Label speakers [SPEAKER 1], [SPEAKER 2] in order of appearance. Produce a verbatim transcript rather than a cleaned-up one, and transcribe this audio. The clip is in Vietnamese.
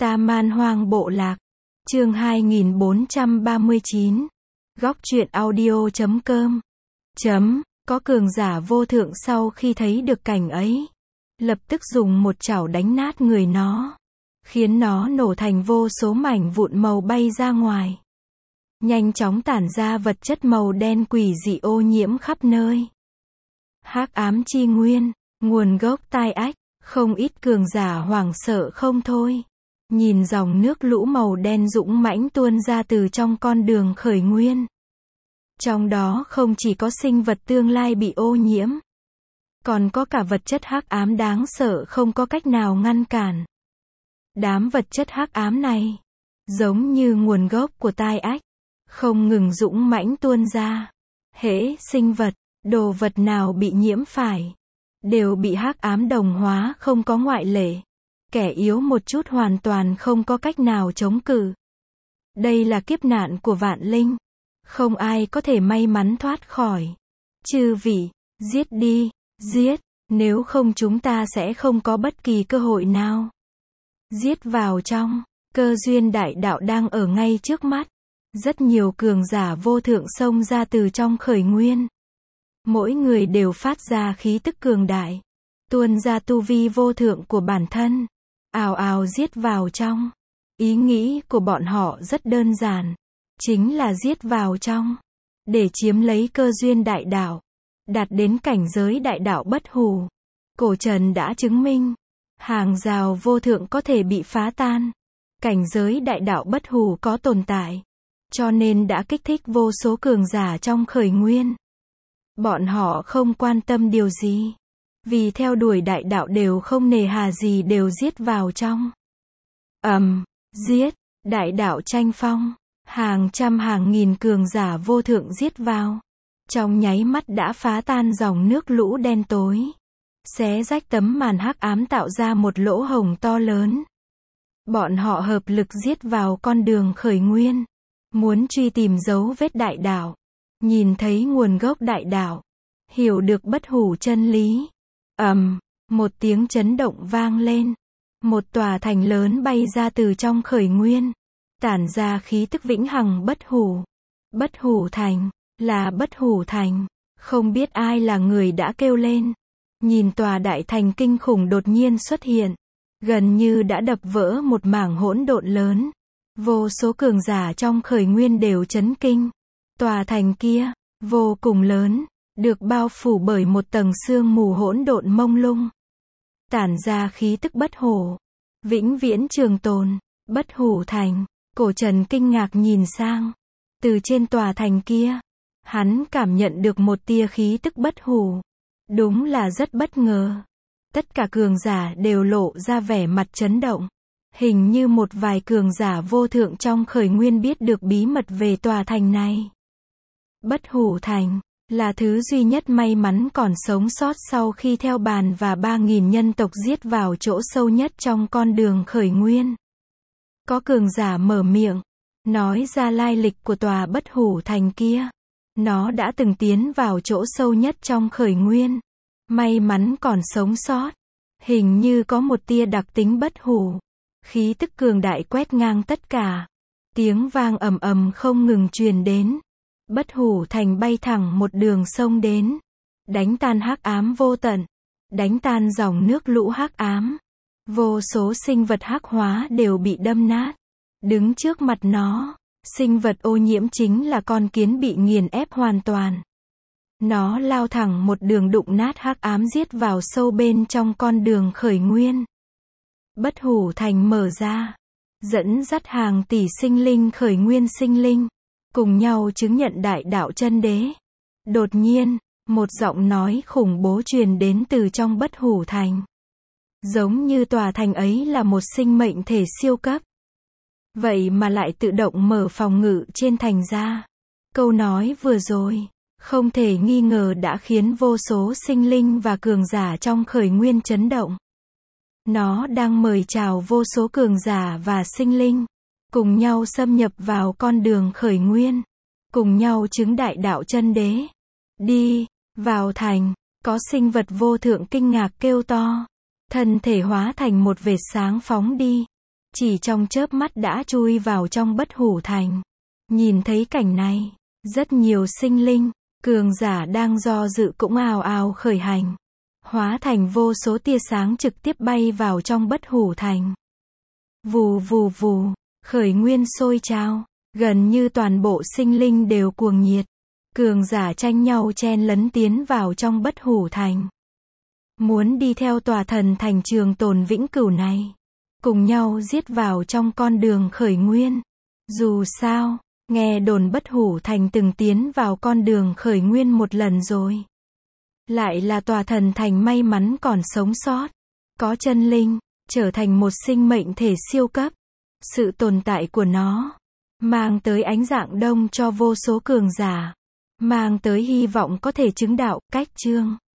[SPEAKER 1] Ta Man Hoang Bộ Lạc. Chương hai nghìn bốn trăm ba mươi chín. Góc truyện audio chấm com. Chấm, có cường giả vô thượng sau khi thấy được cảnh ấy, lập tức dùng một chảo đánh nát người nó, khiến nó nổ thành vô số mảnh vụn màu bay ra ngoài. Nhanh chóng tản ra vật chất màu đen quỷ dị ô nhiễm khắp nơi. Hắc ám chi nguyên, nguồn gốc tai ách, không ít cường giả hoảng sợ không thôi. Nhìn dòng nước lũ màu đen dũng mãnh tuôn ra từ trong con đường khởi nguyên. Trong đó không chỉ có sinh vật tương lai bị ô nhiễm, còn có cả vật chất hắc ám đáng sợ không có cách nào ngăn cản. Đám vật chất hắc ám này, giống như nguồn gốc của tai ách, không ngừng dũng mãnh tuôn ra. Hễ sinh vật, đồ vật nào bị nhiễm phải, đều bị hắc ám đồng hóa không có ngoại lệ. Kẻ yếu một chút hoàn toàn không có cách nào chống cự. Đây là kiếp nạn của vạn linh. Không ai có thể may mắn thoát khỏi. Chư vị, giết đi, giết, nếu không chúng ta sẽ không có bất kỳ cơ hội nào. Giết vào trong, cơ duyên đại đạo đang ở ngay trước mắt. Rất nhiều cường giả vô thượng xông ra từ trong khởi nguyên. Mỗi người đều phát ra khí tức cường đại, tuôn ra tu vi vô thượng của bản thân, ào ào giết vào trong. Ý nghĩ của bọn họ rất đơn giản, chính là giết vào trong, để chiếm lấy cơ duyên đại đạo, đạt đến cảnh giới đại đạo bất hủ. Cổ trần đã chứng minh, hàng rào vô thượng có thể bị phá tan, cảnh giới đại đạo bất hủ có tồn tại, cho nên đã kích thích vô số cường giả trong khởi nguyên. Bọn họ không quan tâm điều gì, vì theo đuổi đại đạo đều không nề hà gì đều giết vào trong. Ầm, um, giết, đại đạo tranh phong, hàng trăm hàng nghìn cường giả vô thượng giết vào. Trong nháy mắt đã phá tan dòng nước lũ đen tối, xé rách tấm màn hắc ám tạo ra một lỗ hổng to lớn. Bọn họ hợp lực giết vào con đường khởi nguyên, muốn truy tìm dấu vết đại đạo, nhìn thấy nguồn gốc đại đạo, hiểu được bất hủ chân lý. Ầm, um, một tiếng chấn động vang lên. Một tòa thành lớn bay ra từ trong khởi nguyên, tản ra khí tức vĩnh hằng bất hủ. Bất hủ thành, là bất hủ thành. Không biết ai là người đã kêu lên. Nhìn tòa đại thành kinh khủng đột nhiên xuất hiện, gần như đã đập vỡ một mảng hỗn độn lớn. Vô số cường giả trong khởi nguyên đều chấn kinh. Tòa thành kia, vô cùng lớn, được bao phủ bởi một tầng sương mù hỗn độn mông lung, tản ra khí tức bất hủ, vĩnh viễn trường tồn. Bất hủ thành. Cổ trần kinh ngạc nhìn sang. Từ trên tòa thành kia, hắn cảm nhận được một tia khí tức bất hủ. Đúng là rất bất ngờ. Tất cả cường giả đều lộ ra vẻ mặt chấn động. Hình như một vài cường giả vô thượng trong khởi nguyên biết được bí mật về tòa thành này. Bất hủ thành là thứ duy nhất may mắn còn sống sót sau khi theo bàn và ba nghìn nhân tộc giết vào chỗ sâu nhất trong con đường khởi nguyên. Có cường giả mở miệng, nói ra lai lịch của tòa bất hủ thành kia. Nó đã từng tiến vào chỗ sâu nhất trong khởi nguyên, may mắn còn sống sót. Hình như có một tia đặc tính bất hủ. Khí tức cường đại quét ngang tất cả. Tiếng vang ầm ầm không ngừng truyền đến. Bất hủ thành bay thẳng một đường sông đến, đánh tan hắc ám vô tận, đánh tan dòng nước lũ hắc ám. Vô số sinh vật hắc hóa đều bị đâm nát. Đứng trước mặt nó, sinh vật ô nhiễm chính là con kiến bị nghiền ép hoàn toàn. Nó lao thẳng một đường đụng nát hắc ám giết vào sâu bên trong con đường khởi nguyên. Bất hủ thành mở ra, dẫn dắt hàng tỷ sinh linh khởi nguyên sinh linh, cùng nhau chứng nhận đại đạo chân đế. Đột nhiên, một giọng nói khủng bố truyền đến từ trong bất hủ thành. Giống như tòa thành ấy là một sinh mệnh thể siêu cấp. Vậy mà lại tự động mở phòng ngự trên thành ra. Câu nói vừa rồi, không thể nghi ngờ đã khiến vô số sinh linh và cường giả trong khởi nguyên chấn động. Nó đang mời chào vô số cường giả và sinh linh, cùng nhau xâm nhập vào con đường khởi nguyên, cùng nhau chứng đại đạo chân đế. Đi, vào thành, có sinh vật vô thượng kinh ngạc kêu to, thân thể hóa thành một vệt sáng phóng đi. chỉ trong chớp mắt đã chui vào trong Bất Hủ Thành. Nhìn thấy cảnh này, rất nhiều sinh linh, cường giả đang do dự cũng ào ào khởi hành, hóa thành vô số tia sáng trực tiếp bay vào trong Bất Hủ Thành. Vù vù vù, khởi nguyên sôi trào, gần như toàn bộ sinh linh đều cuồng nhiệt. Cường giả tranh nhau chen lấn tiến vào trong Bất Hủ Thành. Muốn đi theo tòa thần thành trường tồn vĩnh cửu này, cùng nhau giết vào trong con đường khởi nguyên. Dù sao, nghe đồn Bất Hủ Thành từng tiến vào con đường khởi nguyên một lần rồi. Lại là tòa thần thành may mắn còn sống sót, có chân linh, trở thành một sinh mệnh thể siêu cấp. Sự tồn tại của nó, mang tới ánh rạng đông cho vô số cường giả, mang tới hy vọng có thể chứng đạo. Cách chương